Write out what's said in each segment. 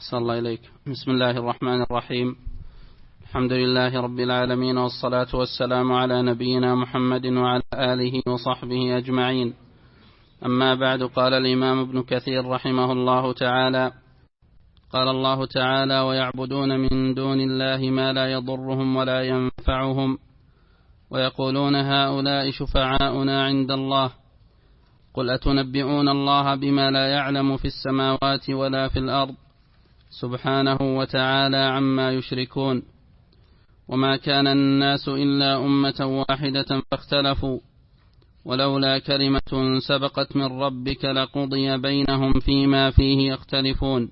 أحسن الله إليك. بسم الله الرحمن الرحيم. الحمد لله رب العالمين، والصلاة والسلام على نبينا محمد وعلى آله وصحبه أجمعين. أما بعد، قال الإمام ابن كثير رحمه الله تعالى: قال الله تعالى: ويعبدون من دون الله ما لا يضرهم ولا ينفعهم ويقولون هؤلاء شفعاؤنا عند الله، قل أتنبئون الله بما لا يعلم في السماوات ولا في الأرض سبحانه وتعالى عما يشركون. وما كان الناس إلا أمة واحدة فاختلفوا، ولولا كلمة سبقت من ربك لقضي بينهم فيما فيه يختلفون.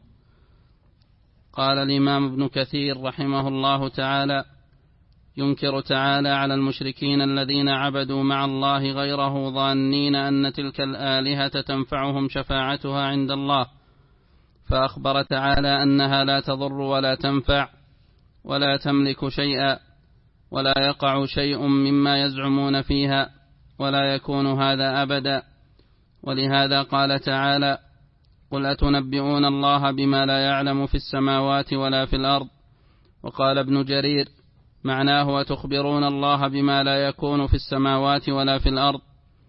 قال الإمام ابن كثير رحمه الله تعالى: ينكر تعالى على المشركين الذين عبدوا مع الله غيره ظانين أن تلك الآلهة تنفعهم شفاعتها عند الله، فأخبر تعالى أنها لا تضر ولا تنفع ولا تملك شيئا، ولا يقع شيء مما يزعمون فيها، ولا يكون هذا أبدا. ولهذا قال تعالى: قل أتنبئون الله بما لا يعلم في السماوات ولا في الأرض. وقال ابن جرير: معناه أتخبرون الله بما لا يكون في السماوات ولا في الأرض.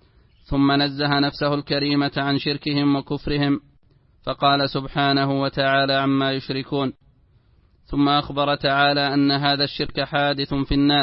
ثم نزه نفسه الكريمة عن شركهم وكفرهم، فقال سبحانه وتعالى عما يشركون. ثم أخبر تعالى أن هذا الشرك حادث في الناس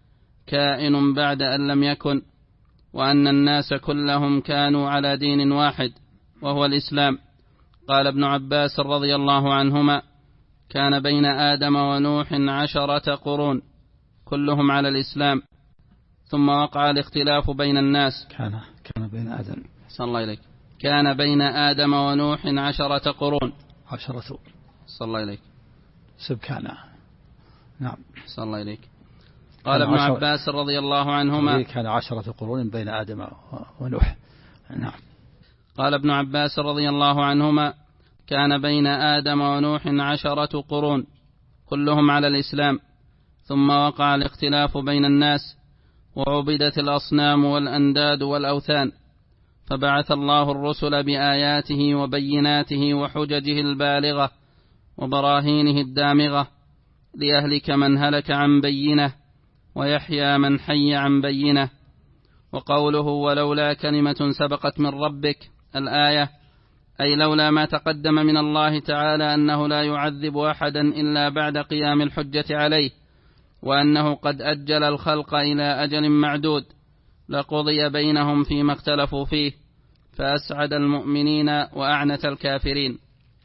كائن بعد أن لم يكن، وأن الناس كلهم كانوا على دين واحد وهو الإسلام. قال ابن عباس رضي الله عنهما: كان بين آدم ونوح 10 قرون كلهم على الإسلام، ثم وقع الاختلاف بين الناس. كان بين آدم صلى الله إليك. كان بين آدم ونوح 10 قرون. 10 صلى الله إليك. سبكانا. نعم. صلى الله إليك. قال ابن عباس رضي الله عنهما: كان 10 قرون بين آدم ونوح. نعم. قال ابن عباس رضي الله عنهما: كان بين آدم ونوح 10 قرون كلهم على الإسلام، ثم وقع الاختلاف بين الناس، وعبدت الأصنام والأنداد والأوثان، فبعث الله الرسل بآياته وبيناته وحججه البالغة وبراهينه الدامغة، ليهلك من هلك عن بينه ويحيى من حي عن بينه. وقوله ولولا كلمة سبقت من ربك الآية، أي لولا ما تقدم من الله تعالى أنه لا يعذب أحدا إلا بعد قيام الحجة عليه، وأنه قد أجل الخلق إلى أجل معدود، لقضي بينهم فيما اختلفوا فيه، فأسعد المؤمنين وأعنت الكافرين.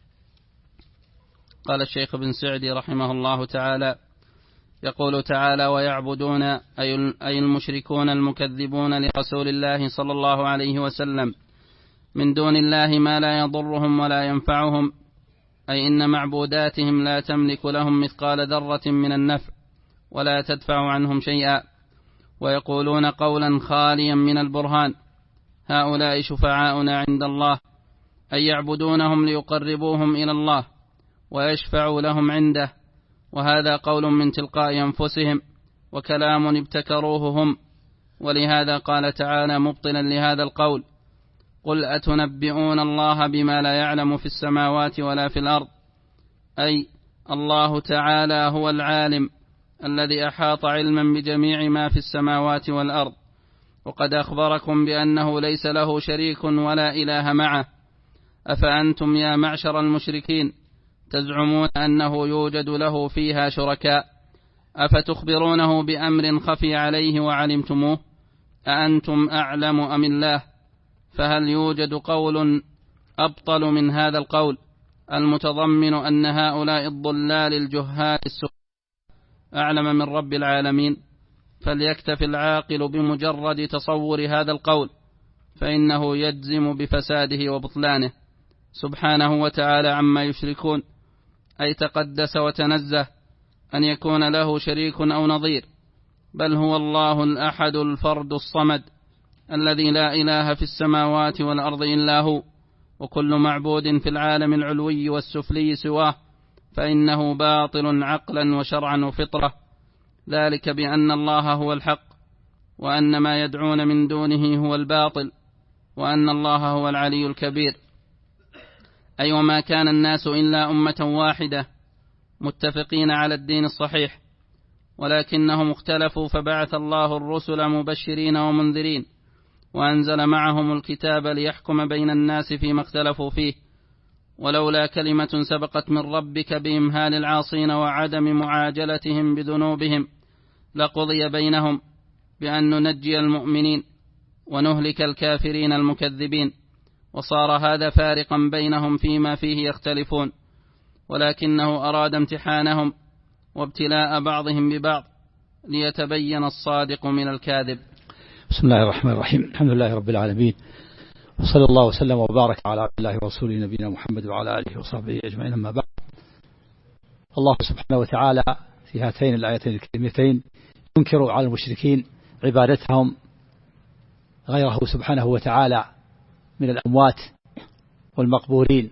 قال الشيخ بن سعدي رحمه الله تعالى: يقول تعالى: ويعبدون أي المشركون المكذبون لرسول الله صلى الله عليه وسلم من دون الله ما لا يضرهم ولا ينفعهم، أي إن معبوداتهم لا تملك لهم مثقال ذرة من النفع ولا تدفع عنهم شيئا. ويقولون قولا خاليا من البرهان: هؤلاء شفعاؤنا عند الله، أي يعبدونهم ليقربوهم إلى الله ويشفعوا لهم عنده. وهذا قول من تلقاء أنفسهم وكلام ابتكروه هم. ولهذا قال تعالى مبطلا لهذا القول: قل أتنبئون الله بما لا يعلم في السماوات ولا في الأرض، أي الله تعالى هو العالم الذي أحاط علما بجميع ما في السماوات والأرض، وقد أخبركم بأنه ليس له شريك ولا إله معه. أفأنتم يا معشر المشركين تزعمون أنه يوجد له فيها شركاء، أفتخبرونه بأمر خفي عليه وعلمتموه؟ أأنتم أعلم أم الله؟ فهل يوجد قول أبطل من هذا القول المتضمن أن هؤلاء الضلال الجهال السفهاء أعلم من رب العالمين؟ فليكتف العاقل بمجرد تصور هذا القول، فإنه يجزم بفساده وبطلانه سبحانه وتعالى عما يشركون، أي تقدس وتنزه أن يكون له شريك أو نظير، بل هو الله الأحد الفرد الصمد الذي لا إله في السماوات والأرض إلا هو، وكل معبود في العالم العلوي والسفلي سواه فإنه باطل عقلا وشرعا وفطرة، ذلك بأن الله هو الحق، وأن ما يدعون من دونه هو الباطل، وأن الله هو العلي الكبير، أي وما كان الناس إلا أمة واحدة متفقين على الدين الصحيح، ولكنهم اختلفوا فبعث الله الرسل مبشرين ومنذرين، وأنزل معهم الكتاب ليحكم بين الناس فيما اختلفوا فيه، ولولا كلمة سبقت من ربك بإمهال العاصين وعدم معاجلتهم بذنوبهم لقضي بينهم بأن ننجي المؤمنين ونهلك الكافرين المكذبين. وصار هذا فارقا بينهم فيما فيه يختلفون، ولكنه أراد امتحانهم وابتلاء بعضهم ببعض ليتبين الصادق من الكاذب. بسم الله الرحمن الرحيم. الحمد لله رب العالمين، وصلى الله وسلم وبارك على عبد الله ورسوله نبينا محمد وعلى آله وصحبه أجمعين. أما بعد، الله سبحانه وتعالى في هاتين الآيتين الكريمتين ينكر على المشركين عبادتهم غيره سبحانه وتعالى من الأموات والمقبورين،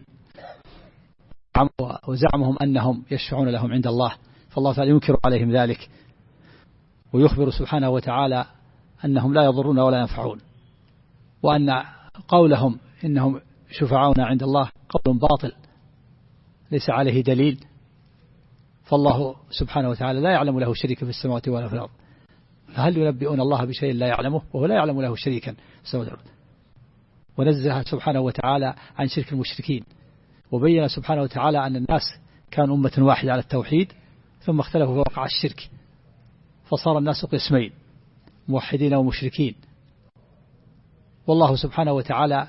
وزعمهم أنهم يشفعون لهم عند الله، فالله تعالى ينكر عليهم ذلك، ويخبر سبحانه وتعالى أنهم لا يضرون ولا ينفعون، وأن قولهم إنهم شفعاؤنا عند الله قول باطل ليس عليه دليل، فالله سبحانه وتعالى لا يعلم له شريك في السماوات ولا في الأرض، فهل ينبئون الله بشيء لا يعلمه وهو لا يعلم له شريكا في السماوات والأرض؟ ونزه سبحانه وتعالى عن شرك المشركين، وبين سبحانه وتعالى أن الناس كانوا أمة واحدة على التوحيد، ثم اختلفوا فوقع الشرك، فصار الناس قسمين، موحدين ومشركين. والله سبحانه وتعالى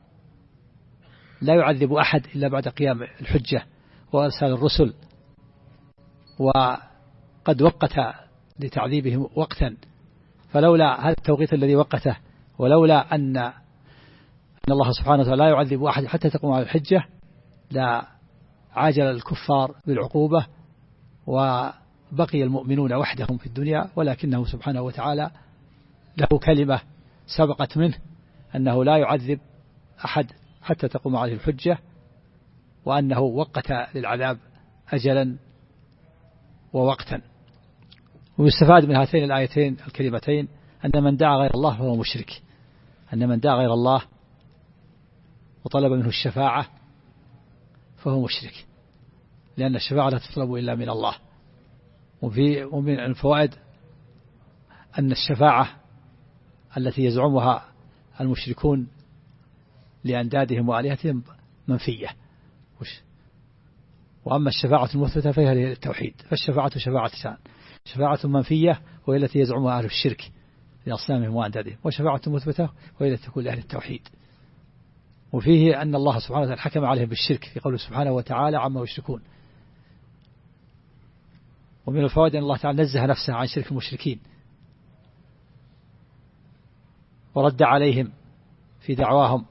لا يعذب أحد إلا بعد قيام الحجة وأرسال الرسل، وقد وقت لتعذيبهم وقتا، فلولا هذا التوقيت الذي وقته، ولولا أن الله سبحانه وتعالى لا يعذب أحد حتى تقوم على الحجة، لا عاجل الكفار بالعقوبة وبقي المؤمنون وحدهم في الدنيا، ولكنه سبحانه وتعالى له كلمة سبقت منه أنه لا يعذب أحد حتى تقوم عليه الحجة، وأنه وقت للعذاب أجلا ووقتا. ويستفاد من هاتين الآيتين الكريمتين أن من دعا غير الله فهو مشرك، أن من دعا غير الله وطلب منه الشفاعة فهو مشرك، لأن الشفاعة لا تطلب إلا من الله. ومن الفوائد أن الشفاعة التي يزعمها المشركون لأندادهم وآلهتهم منفية، وأما الشفاعة المثبتة فهي للتوحيد، فالشفاعة شفاعتان: شفاعة منفية وهي التي يزعمها أهل الشرك لأصنامهم وأندادهم، وشفاعة مثبتة وهي التي تكون لأهل التوحيد. وفيه أن الله سبحانه وتعالى حكم عليهم بالشرك في قوله سبحانه وتعالى عما يشركون. ومن الفوائد أن الله تعالى نزه نفسه عن شرك المشركين، ورد عليهم في دعواهم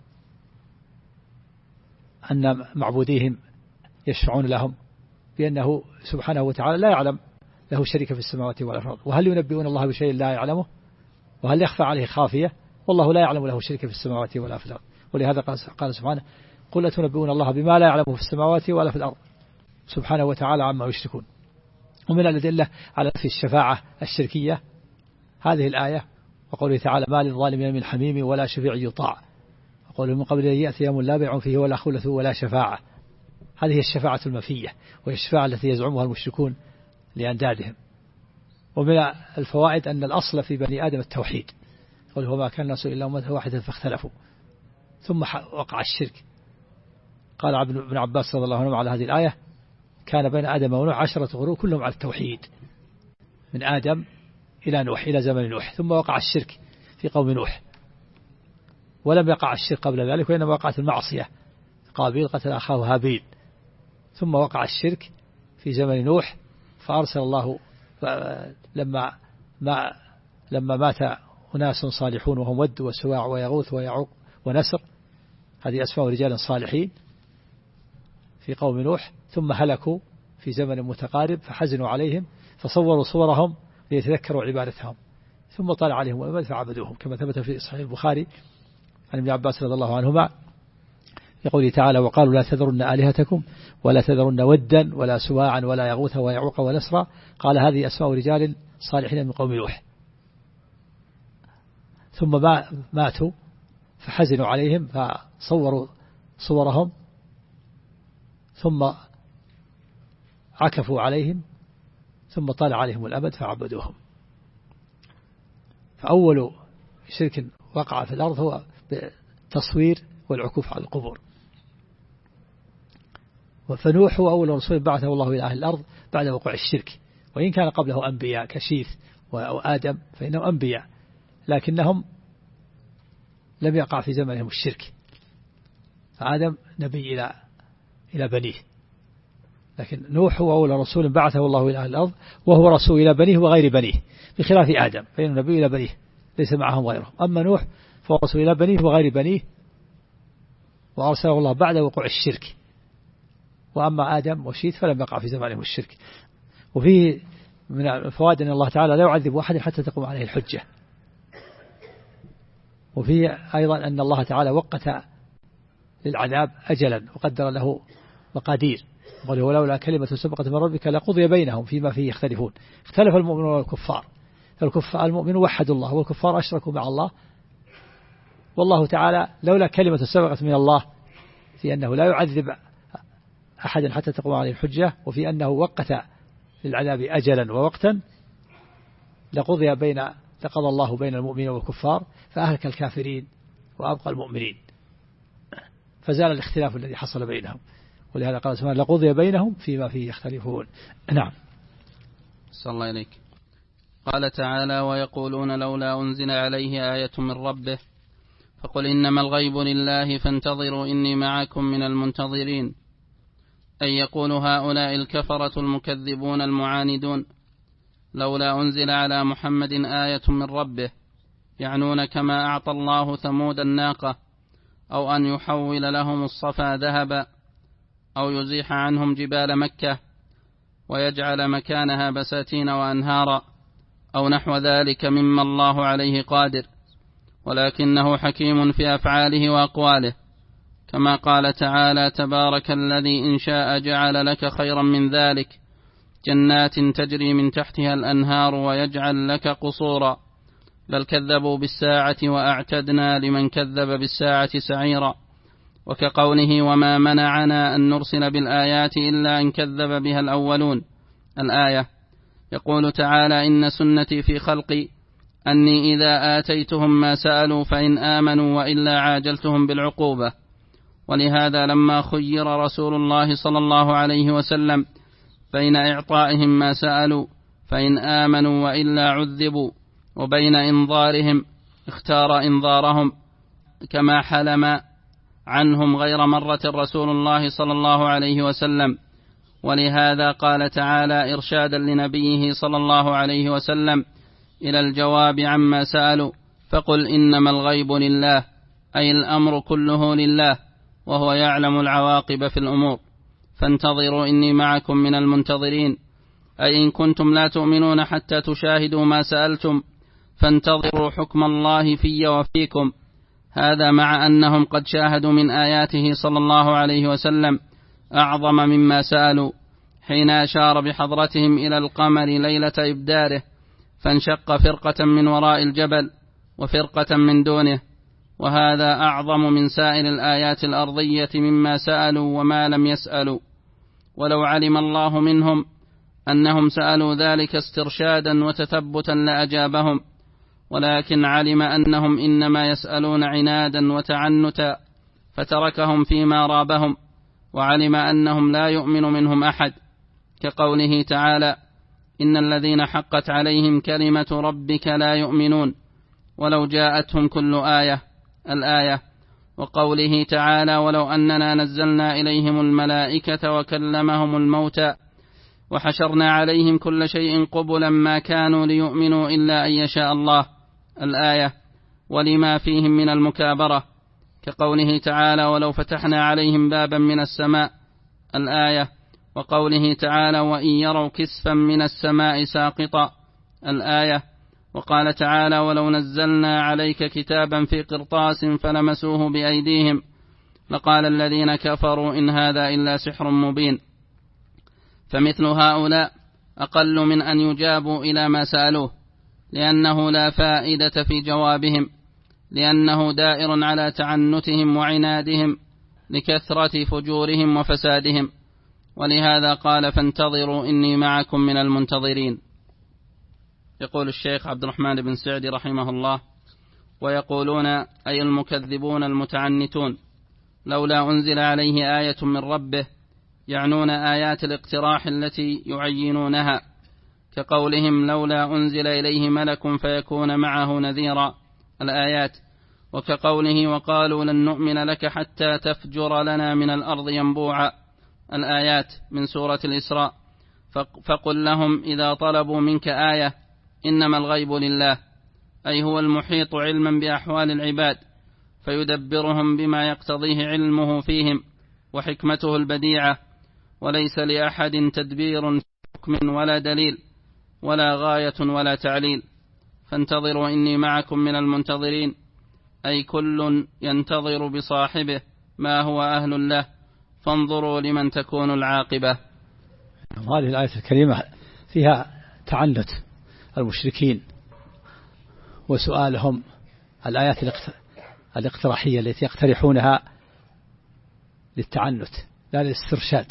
أن معبوديهم يشفعون لهم، بأنه سبحانه وتعالى لا يعلم له شريك في السماوات ولا في الأرض، وهل ينبئون الله بشيء لا يعلمه وهل يخفى عليه خافية، والله لا يعلم له شريك في السماوات ولا في الأرض. ولهذا قال سبحانه: قل لا تنبئون الله بما لا يعلمه في السماوات ولا في الأرض سبحانه وتعالى عما يشركون. ومن الأدلة على في الشفاعة الشركية هذه الآية، وقوله تعالى: ما للظالمين من حميم ولا شفيع يطاع، وقوله: من قبل أن يأتي يوم لا بيع فيه ولا خلة ولا شفاعة. هذه هي الشفاعة المنفية، وهي الشفاعة التي يزعمها المشركون لأندادهم. ومن الفوائد أن الأصل في بني آدم التوحيد، قل هو ما كان الناس إلا أمة واحدة فاختلفوا، ثم وقع الشرك. قال ابن عباس رضي الله عنه على هذه الآية: كان بين آدم ونوح 10 قرون كلهم على التوحيد، من آدم إلى نوح إلى زمن نوح، ثم وقع الشرك في قوم نوح، ولم يقع الشرك قبل ذلك، وإنما وقعت المعصية، قابيل قتل أخاه هابيل، ثم وقع الشرك في زمن نوح، فأرسل الله لما مات أناس صالحون وهم ود وسواع ويغوث ويعوق ونسر، هذه أسماء رجال صالحين في قوم نوح، ثم هلكوا في زمن متقارب فحزنوا عليهم فصوروا صورهم ليتذكروا عبادتهم، ثم طال عليهم الأمد فعبدوهم، كما ثبت في صحيح البخاري عن ابن عباس رضي الله عنهما يقول تعالى: وقالوا لا تذرن آلهتكم ولا تذرن ودا ولا سواعا ولا يغوث ويعوق ونسرا، قال هذه أسماء رجال صالحين من قوم نوح، ثم ماتوا فحزنوا عليهم فصوروا صورهم ثم عكفوا عليهم ثم طال عليهم الأمد فعبدوهم. فأول شرك وقع في الأرض هو بالتصوير والعكوف على القبور. فنوح هو أول رسول بعثه الله إلى أهل الأرض بعد وقوع الشرك، وإن كان قبله أنبياء كشيث وآدم فإنهم أنبياء، لكنهم لم يقع في زمنهم الشرك. فآدم نبي إلى بنيه، لكن نوح هو أول رسول بعثه الله إلى أهل الأرض، وهو رسول إلى بنيه وغير بنيه، بخلاف آدم فإنه نبي إلى بنيه ليس معهم غيره. أما نوح فهو رسول إلى بنيه وغير بنيه، وأرسله الله بعد وقوع الشرك. وأما آدم وشيث فلم يقع في زمانهم الشرك. وفيه من الفوائد أن الله تعالى لا يعذب أحد حتى تقوم عليه الحجة. وفيه أيضا أن الله تعالى وقت للعذاب أجلا وقدر له مقادير، قال ولولا كلمة سبقت من ربك لقضي بينهم فيما فيه يختلفون. اختلف المؤمنون والكفار، المؤمنون وحدوا الله والكفار أشركوا مع الله، والله تعالى لولا كلمة سبقت من الله في أنه لا يعذب أحدا حتى تقوم عليه الحجة، وفي أنه وقت للعذاب أجلا ووقتا لقضى الله بين المؤمنين والكفار فأهلك الكافرين وأبقى المؤمنين، فزال الاختلاف الذي حصل بينهم. ولهذا قال سبحانه لقضي بينهم فيما فيه يختلفون. نعم. صلى الله عليك. قال تعالى ويقولون لولا أنزل عليه آية من ربه فقل إنما الغيب لله فانتظروا إني معكم من المنتظرين. أن يقول هؤلاء الكفرة المكذبون المعاندون لولا أنزل على محمد آية من ربه، يعنون كما أعطى الله ثمود الناقة، أو أن يحول لهم الصفا ذهبا، أو يزيح عنهم جبال مكة ويجعل مكانها بساتين وأنهارا، أو نحو ذلك مما الله عليه قادر، ولكنه حكيم في أفعاله وأقواله، كما قال تعالى تبارك الذي إن شاء جعل لك خيرا من ذلك جنات تجري من تحتها الأنهار ويجعل لك قصورا، بل كذبوا بالساعة وأعتدنا لمن كذب بالساعة سعيرا. وكقوله وما منعنا أن نرسل بالآيات إلا أن كذب بها الأولون. الآية يقول تعالى إن سنتي في خلقي أني إذا آتيتهم ما سألوا فإن آمنوا وإلا عاجلتهم بالعقوبة. ولهذا لما خير رسول الله صلى الله عليه وسلم بين إعطائهم ما سألوا فإن آمنوا وإلا عذبوا، وبين إنظارهم اختار إنظارهم، كما حلم عنهم غير مرة رسول الله صلى الله عليه وسلم. ولهذا قال تعالى إرشادا لنبيه صلى الله عليه وسلم إلى الجواب عما سألوا فقل إنما الغيب لله، أي الأمر كله لله، وهو يعلم العواقب في الأمور، فانتظروا إني معكم من المنتظرين، أي إن كنتم لا تؤمنون حتى تشاهدوا ما سألتم فانتظروا حكم الله في وفيكم. هذا مع أنهم قد شاهدوا من آياته صلى الله عليه وسلم أعظم مما سألوا، حين أشار بحضرتهم إلى القمر ليلة إبداره فانشق فرقة من وراء الجبل وفرقة من دونه، وهذا أعظم من سائر الآيات الأرضية مما سألوا وما لم يسألوا. ولو علم الله منهم أنهم سألوا ذلك استرشادا وتثبتا لأجابهم، ولكن علم أنهم إنما يسألون عنادا وتعنتا فتركهم فيما رابهم، وعلم أنهم لا يؤمن منهم أحد، كقوله تعالى إن الذين حقت عليهم كلمة ربك لا يؤمنون ولو جاءتهم كل آية. الآية. وقوله تعالى ولو أننا نزلنا إليهم الملائكة وكلمهم الموتى وحشرنا عليهم كل شيء قبلا ما كانوا ليؤمنوا إلا أن يشاء الله. الآية. ولما فيهم من المكابرة، كقوله تعالى ولو فتحنا عليهم بابا من السماء. الآية. وقوله تعالى وإن يروا كسفا من السماء ساقطا. الآية. وقال تعالى ولو نزلنا عليك كتابا في قرطاس فلمسوه بأيديهم لقال الذين كفروا إن هذا إلا سحر مبين. فمثل هؤلاء أقل من أن يجابوا إلى ما سألوه، لأنه لا فائدة في جوابهم، لأنه دائر على تعنتهم وعنادهم لكثرة فجورهم وفسادهم، ولهذا قال فانتظروا إني معكم من المنتظرين. يقول الشيخ عبد الرحمن بن سعدي رحمه الله: ويقولون أي المكذبون المتعنتون لولا أنزل عليه آية من ربه، يعنون آيات الاقتراح التي يعينونها، كقولهم لولا أنزل إليه ملك فيكون معه نذيرا الآيات، وكقوله وقالوا لن نؤمن لك حتى تفجر لنا من الأرض ينبوعا الآيات من سورة الإسراء. فقل لهم إذا طلبوا منك آية إنما الغيب لله، أي هو المحيط علما بأحوال العباد فيدبرهم بما يقتضيه علمه فيهم وحكمته البديعة، وليس لأحد تدبير في حكم ولا دليل ولا غاية ولا تعليل. فانتظروا إني معكم من المنتظرين، أي كل ينتظر بصاحبه ما هو أهل له، فانظروا لمن تكون العاقبة. هذه الآية الكريمة فيها تعنت المشركين وسؤالهم الآيات الاقتراحية التي يقترحونها للتعنت لا للاسترشاد.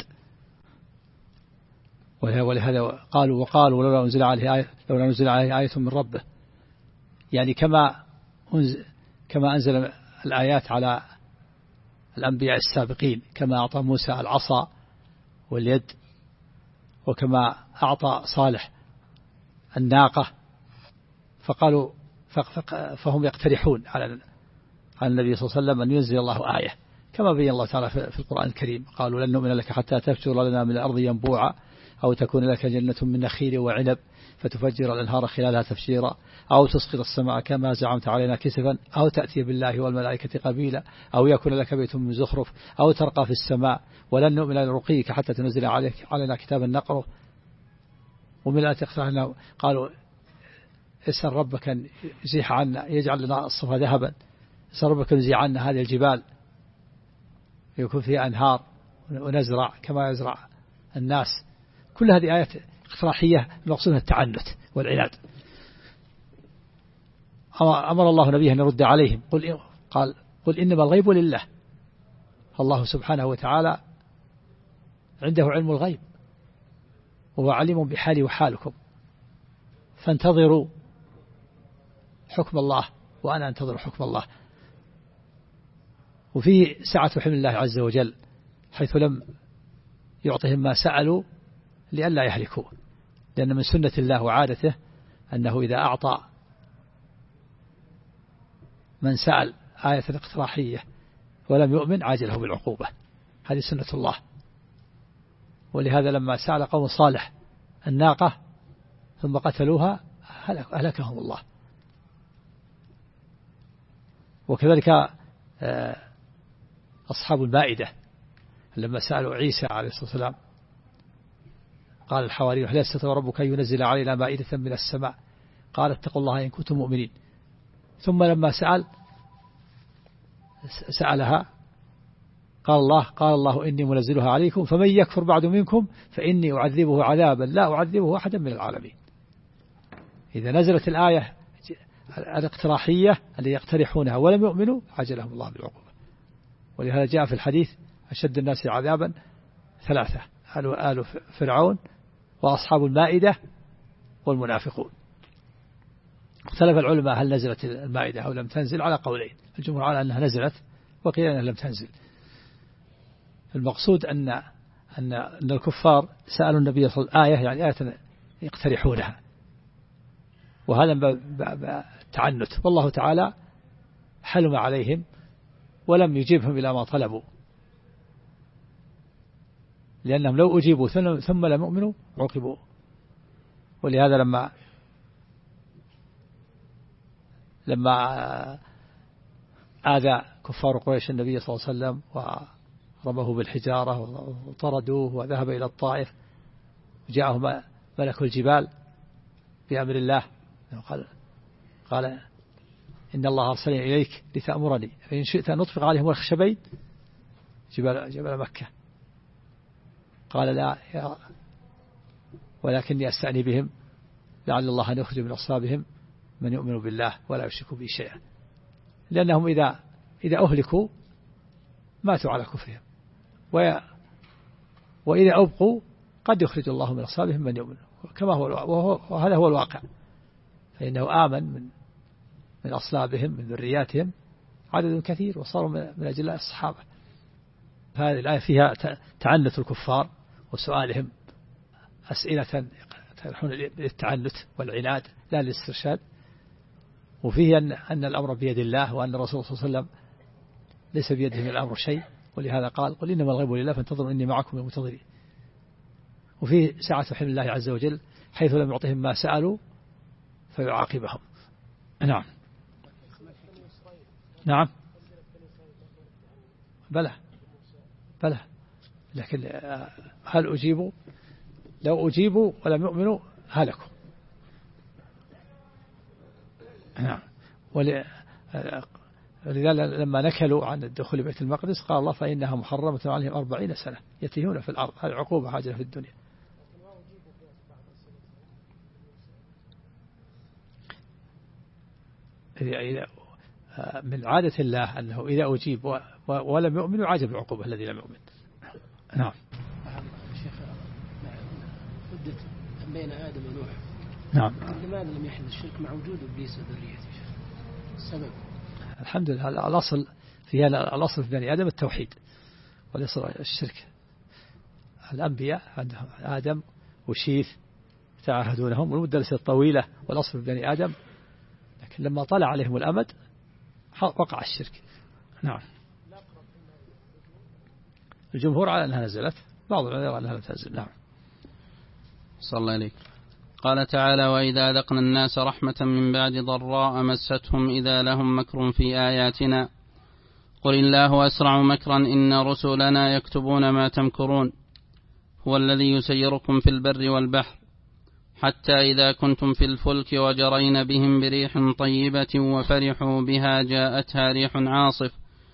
ولهذا وقالوا لولا نزل عليه آية من ربه، يعني كما أنزل الآيات على الأنبياء السابقين، كما أعطى موسى العصا واليد، وكما أعطى صالح الناقة، فقالوا فهم يقترحون على النبي صلى الله عليه وسلم أن ينزل الله آية، كما بين الله تعالى في القرآن الكريم: قالوا لن نؤمن لك حتى تفجر لنا من الأرض ينبوعا، أو تكون لك جنة من نخيل وعنب فتفجر الأنهار خلالها تفجيرا، أو تسقط السماء كما زعمت علينا كسفا، أو تأتي بالله والملائكة قبيلا، أو يكون لك بيت من زخرف، أو ترقى في السماء، ولن نؤمن لرقيك حتى تنزل علينا كتابا نقره. ومن الآيات قالوا اسأل ربك أن يزيح عنا، يجعل لنا الصفا ذهبا، اسأل ربك أن يزيح عنا هذه الجبال يكون فيها أنهار ونزرع كما يزرع الناس. كل هذه آيات اقتراحية مقصودها التعنت والعناد. أمر الله نبيه أن يرد عليهم قل إنما الغيب لله. الله سبحانه وتعالى عنده علم الغيب وهو عليم بحالي وحالكم، فانتظروا حكم الله وأنا أنتظر حكم الله. وفيه سعة حلم الله عز وجل حيث لم يعطهم ما سألوا لئلا يهلكوا، لأن من سنة الله وعادته أنه إذا أعطى من سأل آية اقتراحية ولم يؤمن عاجله بالعقوبة، هذه سنة الله. ولهذا لما سأل قوم صالح الناقة ثم قتلوها أهلكهم الله. وكذلك أصحاب المائدة لما سألوا عيسى عليه الصلاة والسلام قال الحواريون هل يستطيع ربك أن ينزل علينا مائدة من السماء؟ قال اتقوا الله إن كنتم مؤمنين. ثم لما سألها قال الله إني منزلها عليكم فمن يكفر بعد منكم فإني أعذبه عذابا لا أعذبه أحدا من العالمين. إذا نزلت الآية الاقتراحية التي يقترحونها ولم يؤمنوا عجلهم الله بالعقوبة. ولهذا جاء في الحديث أشد الناس عذابا ثلاثة: آل فرعون وأصحاب المائدة والمنافقون. اختلف العلماء هل نزلت المائدة أو لم تنزل على قولين، الجمهور على أنها نزلت وقيل أنها لم تنزل. المقصود أن الكفار سألوا النبي صلى الله عليه وسلم آية، يعني آية يقترحونها، وهذا تعنت، والله تعالى حلم عليهم ولم يجيبهم إلى ما طلبوا، لأنهم لو أجيبوا ثم لم يؤمنوا عوقبوا. ولهذا لما آذى كفار قريش النبي صلى الله عليه وسلم ورموه بالحجارة وطردوه وذهب إلى الطائف، جاءه ملك الجبال بأمر الله قال إن الله أرسلني إليك لتأمرني فإن شئت أن نطبق عليهم الخشبين جبل مكة. قال لا ولكني أستعني بهم لعل الله أن يخرج من أصلابهم من يؤمن بالله ولا يشرك به شيئا، لأنهم إذا أهلكوا ماتوا على كفرهم وإذا أبقوا قد يخرج الله من أصلابهم من يؤمن كما هو، وهذا هو الواقع، فإنه آمن من أصلابهم من ذرياتهم عدد كثير وصاروا من أجلاء الصحابة. هذه الآية فيها تعنت الكفار وسؤالهم أسئلة تلحون للتعنت والعناد لا للاسترشاد، وفيه أن الأمر بيد الله، وأن الرسول صلى الله عليه وسلم ليس بيده من الأمر شيء، ولهذا قال قل إنما الغيب لله فانتظروا إني معكم من المنتظرين. وفيه سعة حلم الله عز وجل حيث لم يعطهم ما سألوا فيعاقبهم. نعم نعم بلى لكن هل أجيبوا؟ لو أجيبوا ولم يؤمنوا هلكوا. نعم. ولذلك لما نكلوا عن الدخول بيت المقدس قال الله فإنها محرمة عليهم 40 سنة يتيهون في الأرض، هذه عقوبة حاجة في الدنيا. من عادة الله أنه إذا أجيب ولم يؤمن يعاجب العقوبة الذي لم يؤمن. نعم. شيخ مدة بين آدم ونوح. نعم. لماذا لم يحدث الشرك مع وجود إبليس وذريته؟ السبب. الحمد لله الأصل في الأصل في بني آدم التوحيد وليس الشرك. الأنبياء عندهم آدم وشيث تعاهدونهم والمدة الطويلة، والأصل في بني آدم، لكن لما طلع عليهم الأمد وقع الشرك. نعم. الجمهور على أنها نزلت، بعض العلماء على أنها لم تنزل. نعم. صلى الله عليك. قال تعالى وإذا أذقنا الناس رحمة من بعد ضراء مستهم إذا لهم مكر في آياتنا قل الله أسرع مكرا إن رسلنا يكتبون ما تمكرون هو الذي يسيركم في البر والبحر حتى إذا كنتم في الفلك وجرين بهم بريح طيبة وفرحوا بها جاءتها ريح عاصف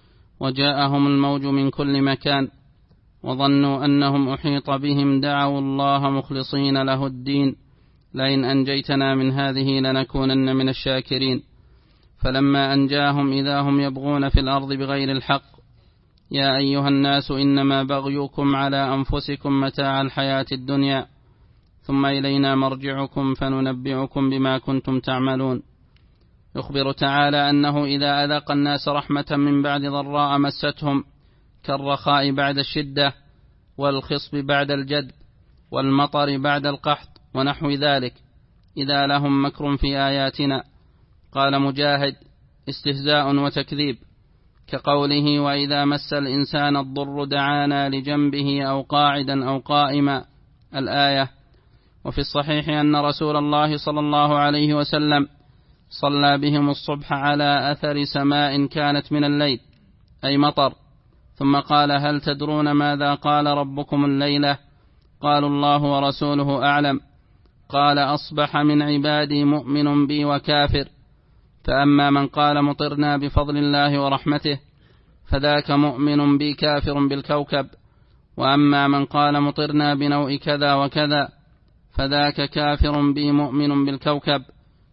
وجاءهم الموج من كل مكان وظنوا أنهم أحيط بهم دعوا الله مخلصين له الدين لئن أنجيتنا من هذه لنكونن من الشاكرين فلما أنجاهم إذا هم يبغون في الأرض بغير الحق يا أيها الناس إنما بغيكم على أنفسكم متاع الحياة الدنيا ثم إلينا مرجعكم فننبئكم بما كنتم تعملون. يخبر تعالى أنه إذا أذاق الناس رحمة من بعد ضراء مستهم كالرخاء بعد الشدة والخصب بعد الجد والمطر بعد القحط ونحو ذلك إذا لهم مكر في آياتنا. قال مجاهد استهزاء وتكذيب كقوله وإذا مس الإنسان الضر دعانا لجنبه أو قاعدا أو قائما الآية. وفي الصحيح أن رسول الله صلى الله عليه وسلم صلى بهم الصبح على أثر سماء كانت من الليل أي مطر ثم قال هل تدرون ماذا قال ربكم الليلة قالوا الله ورسوله أعلم قال أصبح من عبادي مؤمن بي وكافر فأما من قال مطرنا بفضل الله ورحمته فذاك مؤمن بي كافر بالكوكب وأما من قال مطرنا بنوء كذا وكذا فذاك كافر بي مؤمن بالكوكب.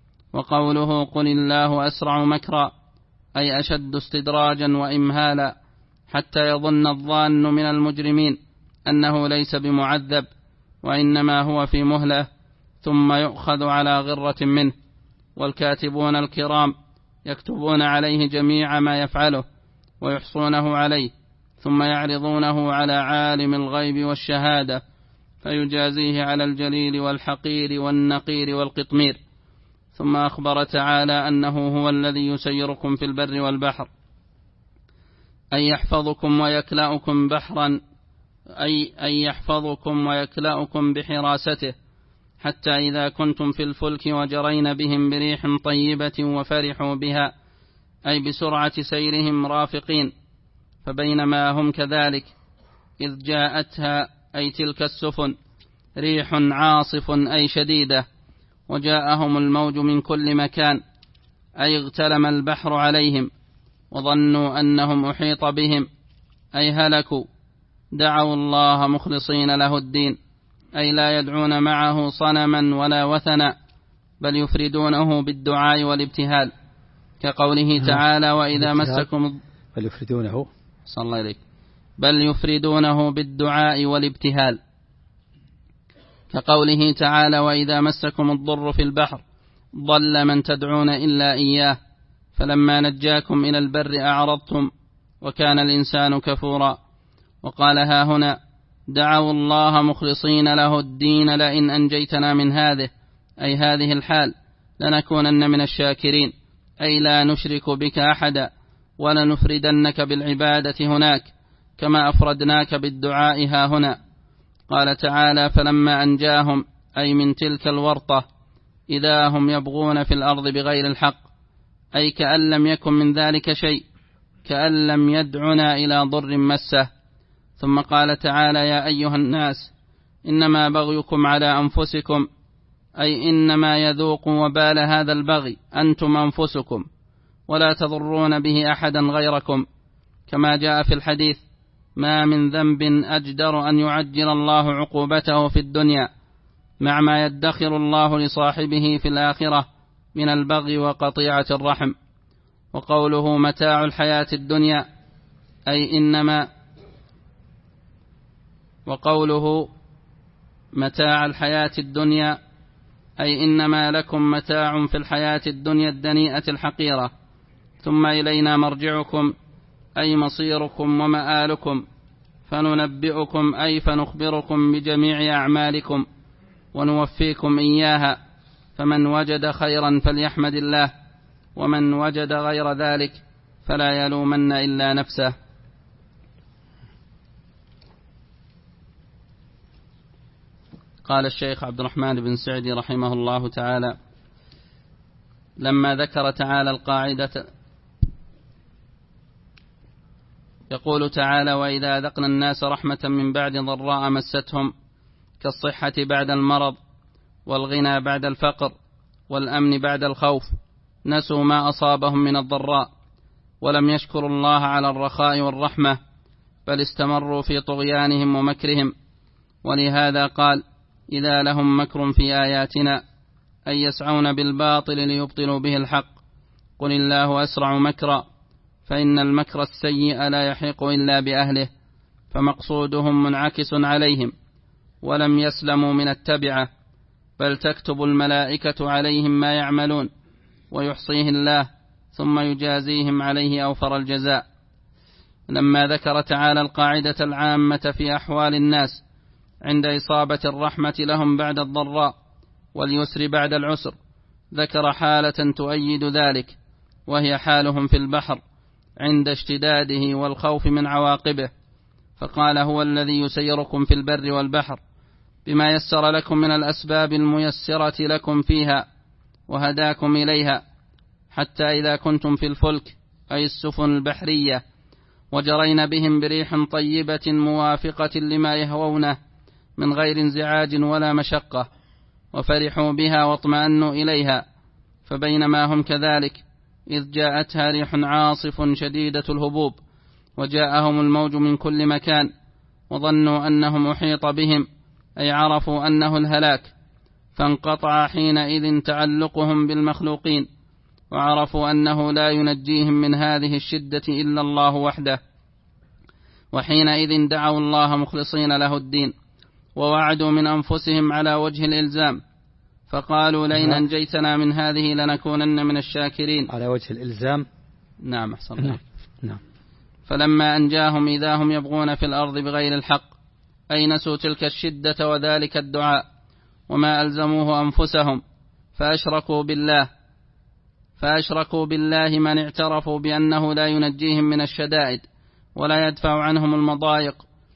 وقوله قل الله أسرع مكرا أي أشد استدراجا وإمهالا حتى يظن الظان من المجرمين أنه ليس بمعذب وإنما هو في مهلة ثم يؤخذ على غرة منه والكاتبون الكرام يكتبون عليه جميع ما يفعله ويحصونه عليه ثم يعرضونه على عالم الغيب والشهادة فيجازيه على الجليل والحقير والنقير والقطمير. ثم أخبر تعالى أنه هو الذي يسيركم في البر والبحر أي يحفظكم ويكلأكم بحرا أي يحفظكم ويكلأكم بحراسته حتى إذا كنتم في الفلك وجرين بهم بريح طيبة وفرحوا بها أي بسرعة سيرهم رافقين فبينما هم كذلك إذ جاءتها أي تلك السفن ريح عاصف أي شديدة وجاءهم الموج من كل مكان أي اغتلم البحر عليهم وظنوا أنهم أحيط بهم أي هلكوا دعوا الله مخلصين له الدين أي لا يدعون معه صنما ولا وثنا بل يفردونه بالدعاء والابتهال كقوله تعالى وإذا مسكم بل يفردونه صلى الله عليك بل يفردونه بالدعاء والابتهال، كقوله تعالى: وإذا مسكم الضر في البحر ضل من تدعون إلا إياه فلما نجاكم إلى البر أعرضتم وكان الإنسان كفورا. وقال: ها هنا دعوا الله مخلصين له الدين لئن أنجيتنا من هذه، أي هذه الحال، لنكونن من الشاكرين، أي لا نشرك بك أحدا ولنفردنك بالعبادة هناك كما أفردناك بالدعاء ها هنا. قال تعالى: فلما أنجاهم، أي من تلك الورطة، إذا هم يبغون في الأرض بغير الحق، أي كأن لم يكن من ذلك شيء، كأن لم يدعنا إلى ضر مسه. ثم قال تعالى: يا أيها الناس إنما بغيكم على أنفسكم، أي إنما يذوق وبال هذا البغي أنتم أنفسكم ولا تضرون به أحدا غيركم، كما جاء في الحديث: ما من ذنب أجدر أن يعجل الله عقوبته في الدنيا مع ما يدخر الله لصاحبه في الآخرة من البغي وقطيعة الرحم. وقوله متاع الحياة الدنيا، أي إنما وقوله متاع الحياة الدنيا أي إنما لكم متاع في الحياة الدنيا الدنيئة الحقيرة، ثم إلينا مرجعكم، أي مصيركم ومآلكم، فننبئكم، أي فنخبركم بجميع أعمالكم ونوفيكم إياها، فمن وجد خيرا فليحمد الله، ومن وجد غير ذلك فلا يلومن إلا نفسه. قال الشيخ عبد الرحمن بن سعدي رحمه الله تعالى: لما ذكر تعالى القاعدة، يقول تعالى: وإذا أذقنا الناس رحمة من بعد ضراء مستهم، كالصحة بعد المرض، والغنى بعد الفقر، والأمن بعد الخوف، نسوا ما أصابهم من الضراء ولم يشكروا الله على الرخاء والرحمة، بل استمروا في طغيانهم ومكرهم. ولهذا قال: إذا لهم مكر في آياتنا، أي يسعون بالباطل ليبطلوا به الحق، قل الله أسرع مكرا، فإن المكر السيء لا يحيق إلا بأهله، فمقصودهم منعكس عليهم، ولم يسلموا من التبعة، بل تكتب الملائكة عليهم ما يعملون ويحصيه الله ثم يجازيهم عليه أوفر الجزاء. لما ذكر تعالى القاعدة العامة في أحوال الناس عند إصابة الرحمة لهم بعد الضراء واليسر بعد العسر، ذكر حالة تؤيد ذلك، وهي حالهم في البحر عند اشتداده والخوف من عواقبه، فقال: هو الذي يسيركم في البر والبحر بما يسر لكم من الأسباب الميسرة لكم فيها وهداكم إليها، حتى إذا كنتم في الفلك، أي السفن البحرية، وجرين بهم بريح طيبة موافقة لما يهوونه من غير انزعاج ولا مشقة، وفرحوا بها واطمأنوا إليها، فبينما هم كذلك إذ جاءتها ريح عاصف شديدة الهبوب، وجاءهم الموج من كل مكان، وظنوا أنهم أحيط بهم، أي عرفوا أنه الهلاك، فانقطع حينئذ تعلقهم بالمخلوقين، وعرفوا أنه لا ينجيهم من هذه الشدة إلا الله وحده، وحينئذ دعوا الله مخلصين له الدين، ووعدوا من أنفسهم على وجه الإلزام، فقالوا: لئن أنجيتنا من هذه لنكونن من الشاكرين. على وجه الإلزام. نعم، أحسن الله. نعم. فلما أنجاهم إذا هم يبغون في الأرض بغير الحق، أي نسوا تلك الشدة وذلك الدعاء وما ألزموه أنفسهم، فأشركوا بالله من اعترفوا بأنه لا ينجيهم من الشدائد ولا يدفع عنهم المضايق،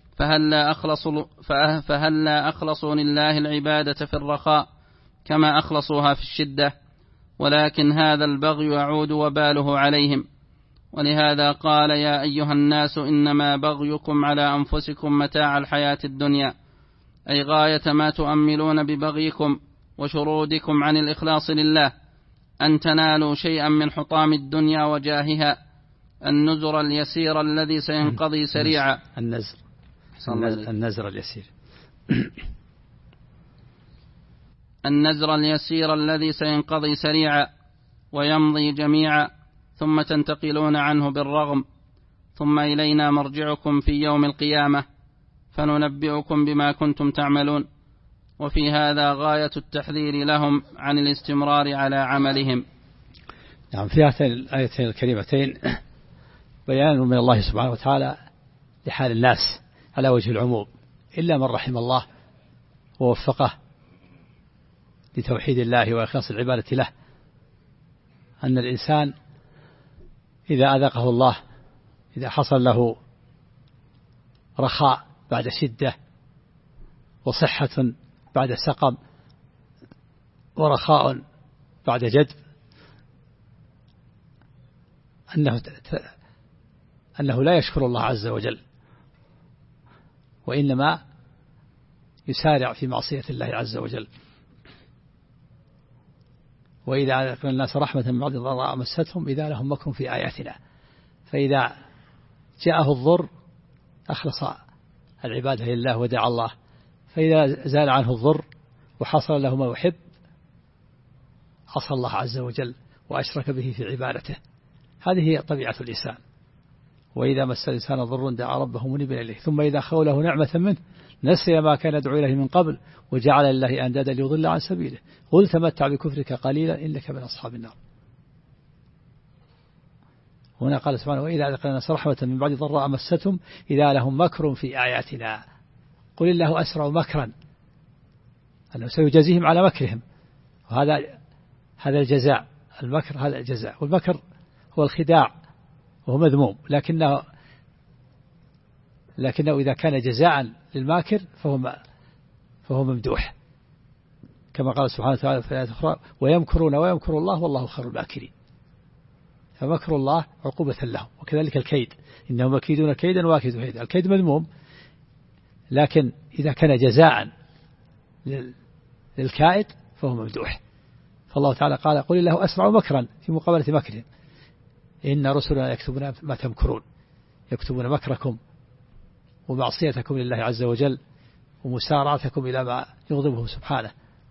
فهلا أخلصوا لله العبادة في الرخاء كما أخلصوها في الشدة، ولكن هذا البغي يعود وباله عليهم. ولهذا قال: يا أيها الناس إنما بغيكم على أنفسكم متاع الحياة الدنيا، أي غاية ما تؤملون ببغيكم وشرودكم عن الإخلاص لله أن تنالوا شيئا من حطام الدنيا وجاهها، النزر اليسير الذي سينقضي سريعا. النزر اليسير النزر اليسير الذي سينقضي سريعا ويمضي جميعا، ثم تنتقلون عنه بالرغم، ثم إلينا مرجعكم في يوم القيامة فننبئكم بما كنتم تعملون. وفي هذا غاية التحذير لهم عن الاستمرار على عملهم. نعم، في هاتين الآيتين الكريمتين بيان من الله سبحانه وتعالى لحال الناس على وجه العموم، إلا من رحم الله ووفقه لتوحيد الله وإخلاص العبادة له، أن الإنسان إذا أذقه الله، إذا حصل له رخاء بعد شدة، وصحة بعد سقم، ورخاء بعد جدب، أنه لا يشكر الله عز وجل، وإنما يسارع في معصية الله عز وجل. وإذا أذقنا الناس رحمة من بعد ضراء مستهم إذا لهم مكر في آياتنا، فإذا جاءه الضر أخلص العبادة لله ودعا الله، فإذا زال عنه الضر وحصل له ما يحب عصى الله عز وجل وأشرك به في عبادته. هذه هي طبيعة الإنسان. وإذا مس الإنسان ضر دعا ربه منيبا إليه، ثم إذا خوله نعمة منه نسي ما كان يدعو إليه من قبل وجعل لله أندادا ليضل عن سبيله، قل تمتع بكفرك قليلا إنك من أصحاب النار. هنا قال سبحانه وإذا أذقنا الناس رحمة من بعد ضراء مستهم إذا لهم مكر في آياتنا، قل الله أسرع مكرا، أنه سيجازيهم على مكرهم، وهذا الجزاء، المكر هذا الجزاء. والمكر هو الخداع وهو مذموم، لكنه إذا كان جزاء للماكر فهو ممدوح، كما قال سبحانه وتعالى في آية أخرى ويمكرون ويمكر الله والله خير الماكرين. فمكر الله عقوبة لهم، وكذلك الكيد، إنهم يكيدون كيدا واكيد كيدا. الكيد مذموم، لكن إذا كان جزاء للكائد فهو ممدوح. فالله تعالى قال قل الله أسرع مكرا في مقابلة مكرهم، إن رسلنا يكتبون ما تمكرون، يكتبون مكركم ومعصيتكم لله عز وجل ومسارعتكم إلى ما يغضبه سبحانه.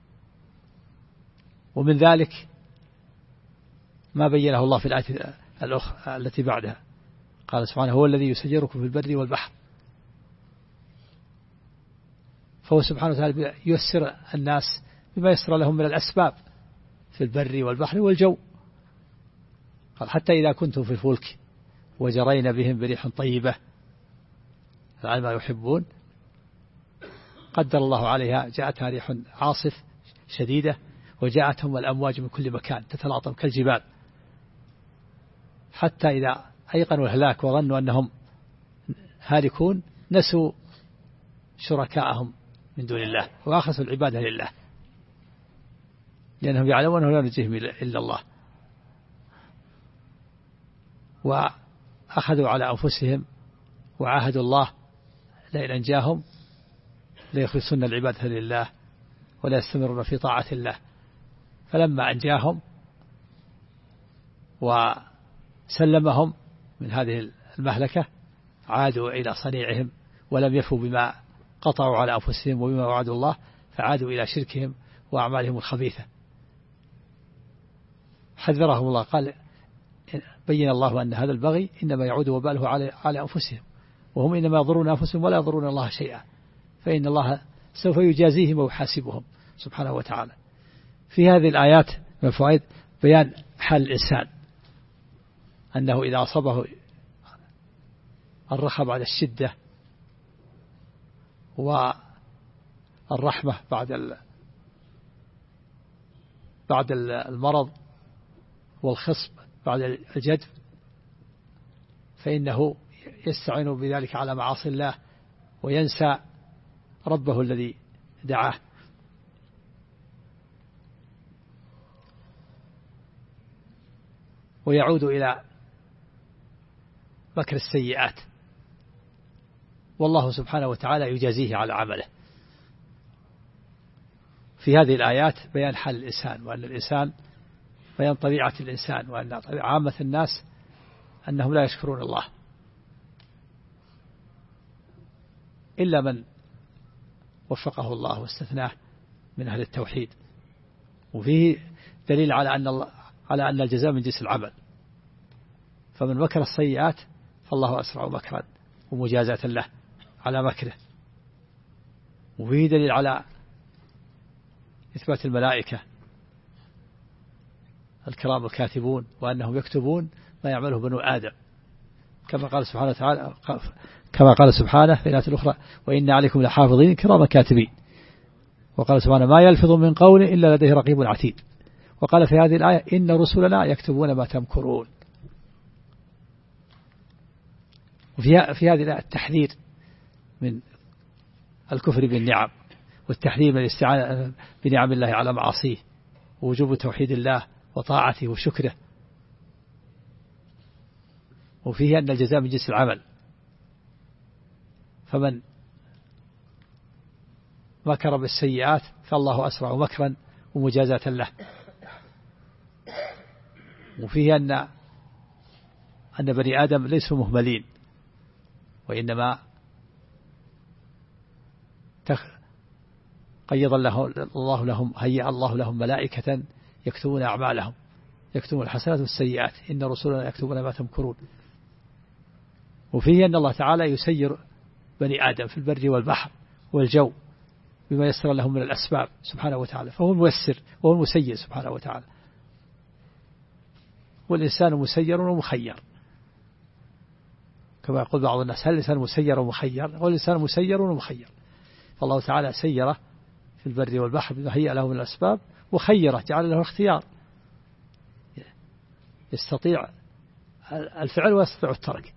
ومن ذلك ما بينه الله في الآية الأخرى التي بعدها، قال سبحانه هو الذي يسيركم في البر والبحر. فهو سبحانه وتعالى ييسر الناس بما يسر لهم من الأسباب في البر والبحر والجو. قال حتى إذا كنتم في الفلك وجرين بهم بريح طيبة على ما يحبون قدر الله عليها، جاءتها ريح عاصف شديدة وجاءتهم الأمواج من كل مكان تتلاطم كالجبال، حتى إذا أيقنوا الهلاك وظنوا أنهم هالكون نسوا شركاءهم من دون الله وأخلصوا العبادة لله، لأنهم يعلمون أنه لا نجيهم إلا الله، وأخذوا على أنفسهم وعاهدوا الله لئن أنجاهم ليخلصن العبادة لله ولا يستمرون في طاعة الله. فلما أنجاهم وسلمهم من هذه المهلكة عادوا إلى صنيعهم ولم يفوا بما قطعوا على أنفسهم وبما وعدوا الله، فعادوا إلى شركهم وأعمالهم الخبيثة. حذرهم الله، قال بين الله أن هذا البغي إنما يعود وباله على أنفسهم، وهم إنما يضرون أنفسهم ولا يضرون الله شيئا، فإن الله سوف يجازيهم ويحاسبهم سبحانه وتعالى. في هذه الآيات من فوائد بيان حال الإنسان، أنه إذا أصابه الرخاء بعد الشدة والرحمة بعد المرض والخصب بعد الجدب، فإنه يستعين بذلك على معاصي الله وينسى ربه الذي دعاه. ويعود إلى مكر السيئات، والله سبحانه وتعالى يجازيه على عمله. في هذه الآيات بيان حال الإنسان، وأن الإنسان بيان طبيعة الإنسان، وأن عامة الناس أنهم لا يشكرون الله إلا من وفقه الله واستثناه من أهل التوحيد. وفيه دليل على أن الجزاء من جنس العمل، فمن مكر السيئات فالله أسرع مكرا ومجازاة له على مكره. وفيه دليل على إثبات الملائكة الكرام الكاتبون وأنهم يكتبون ما يعمله بنو آدم، كما قال سبحانه وتعالى كما قال سبحانه في الآية الأخرى وإن عليكم لحافظين كرام كاتبين. وقال سبحانه ما يلفظ من قول إلا لديه رقيب عتيد. وقال في هذه الآية إن رسلنا يكتبون ما تمكرون. وفي هذه الآية التحذير من الكفر بالنعم والتحذير من الاستعانة بنعم الله على معاصيه ووجوب توحيد الله وطاعته وشكره. وفيه أن الجزاء من جنس العمل، فمن مكر بالسيئات فالله أسرع مكرا ومجازاة له. وفيه أن بني آدم ليسوا مهملين، وإنما قيض الله لهم هيأ الله لهم ملائكة يكتبون أعمالهم، يكتبون الحسنات والسيئات إن رسولنا يكتبون ما تمكرون. وفيه أن الله تعالى يسير بني آدم في البر والبحر والجو بما يسر لهم من الأسباب سبحانه وتعالى، فهو الميسر وهو المسير سبحانه وتعالى. والإنسان مسير ومخير، كما يقول بعض الناس هل الإنسان مسير ومخير؟ والإنسان مسير ومخير. فالله تعالى سيره في البر والبحر بما هيأ له من الأسباب، وخيره جعل له اختيار، يستطيع الفعل ويستطيع الترك.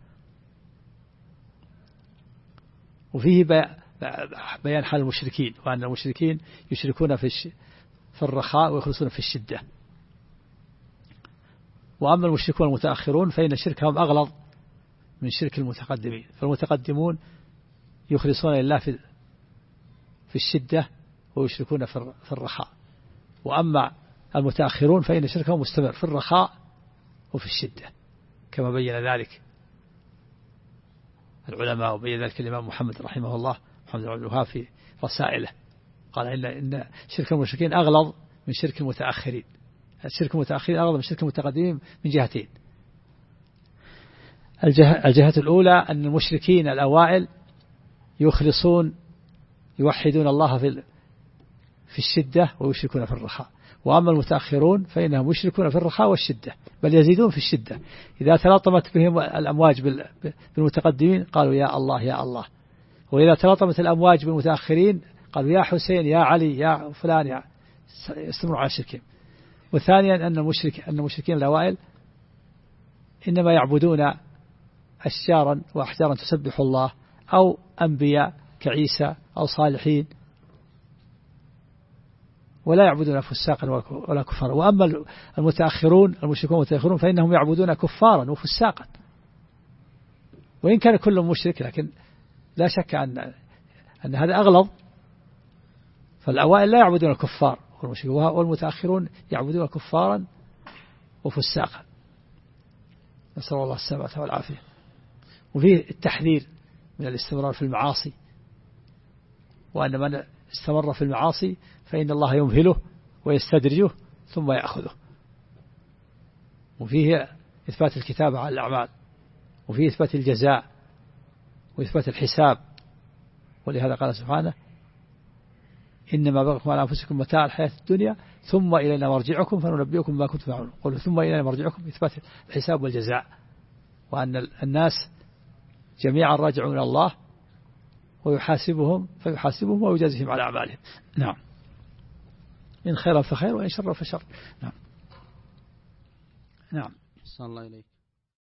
وفيه بيان حال المشركين، وأن المشركين يشركون في الرخاء ويخلصون في الشدة. وأما المشركون المتأخرون فإن شركهم أغلظ من شرك المتقدمين. فالمتقدمون يخلصون لله في الشدة ويشركون في الرخاء، وأما المتأخرون فإن شركهم مستمر في الرخاء وفي الشدة، كما بين ذلك العلماء، وبين ذلك الإمام محمد رحمه الله محمد بن عبد الوهاب في رسائله، قال إن شرك المشركين أغلظ من شرك المتأخرين. الشرك المتأخرين أغلظ من شرك المتقدمين من جهتين. الجهة الأولى أن المشركين الأوائل يخلصون يوحدون الله في الشدة ويشركون في الرخاء، وأما المتأخرون فإنهم يشركون في الرخاء والشدة، بل يزيدون في الشدة. إذا تلاطمت بهم الأمواج بالمتقدمين قالوا يا الله يا الله، وإذا تلاطمت الأمواج بالمتأخرين قالوا يا حسين يا علي يا فلان، يستمروا على شركهم. وثانيا أن المشركين الأوائل إنما يعبدون أشجارا وأحجارا تسبح الله، أو أنبياء كعيسى أو صالحين، ولا يعبدون فساقا ولا كفارا. وأما المتأخرون المشركون المتأخرون فإنهم يعبدون كفارا وفساقا، وإن كان كل مشرك، لكن لا شك أن هذا أغلظ. فالأوائل لا يعبدون الكفار والمتأخرون يعبدون كفارا وفساقا، نسأل الله السلامة والعافية. وفيه التحذير من الاستمرار في المعاصي، وأن من استمر في المعاصي فإن الله يمهله ويستدرجه ثم يأخذه. وفيه إثبات الكتابة على الأعمال، وفيه إثبات الجزاء وإثبات الحساب. ولهذا قال سبحانه إنما بغيكم على أنفسكم متاع الحياة الدنيا ثم إلينا مرجعكم فننبئكم بما كنتم تعملون. قولوا ثم إلينا مرجعكم، إثبات الحساب والجزاء، وأن الناس جميعا راجعون إلى الله ويحاسبهم فيحاسبهم ويجازيهم على أعمالهم. نعم، إن خيرا فخير وإن شرا فشر. نعم. صلى الله إليك.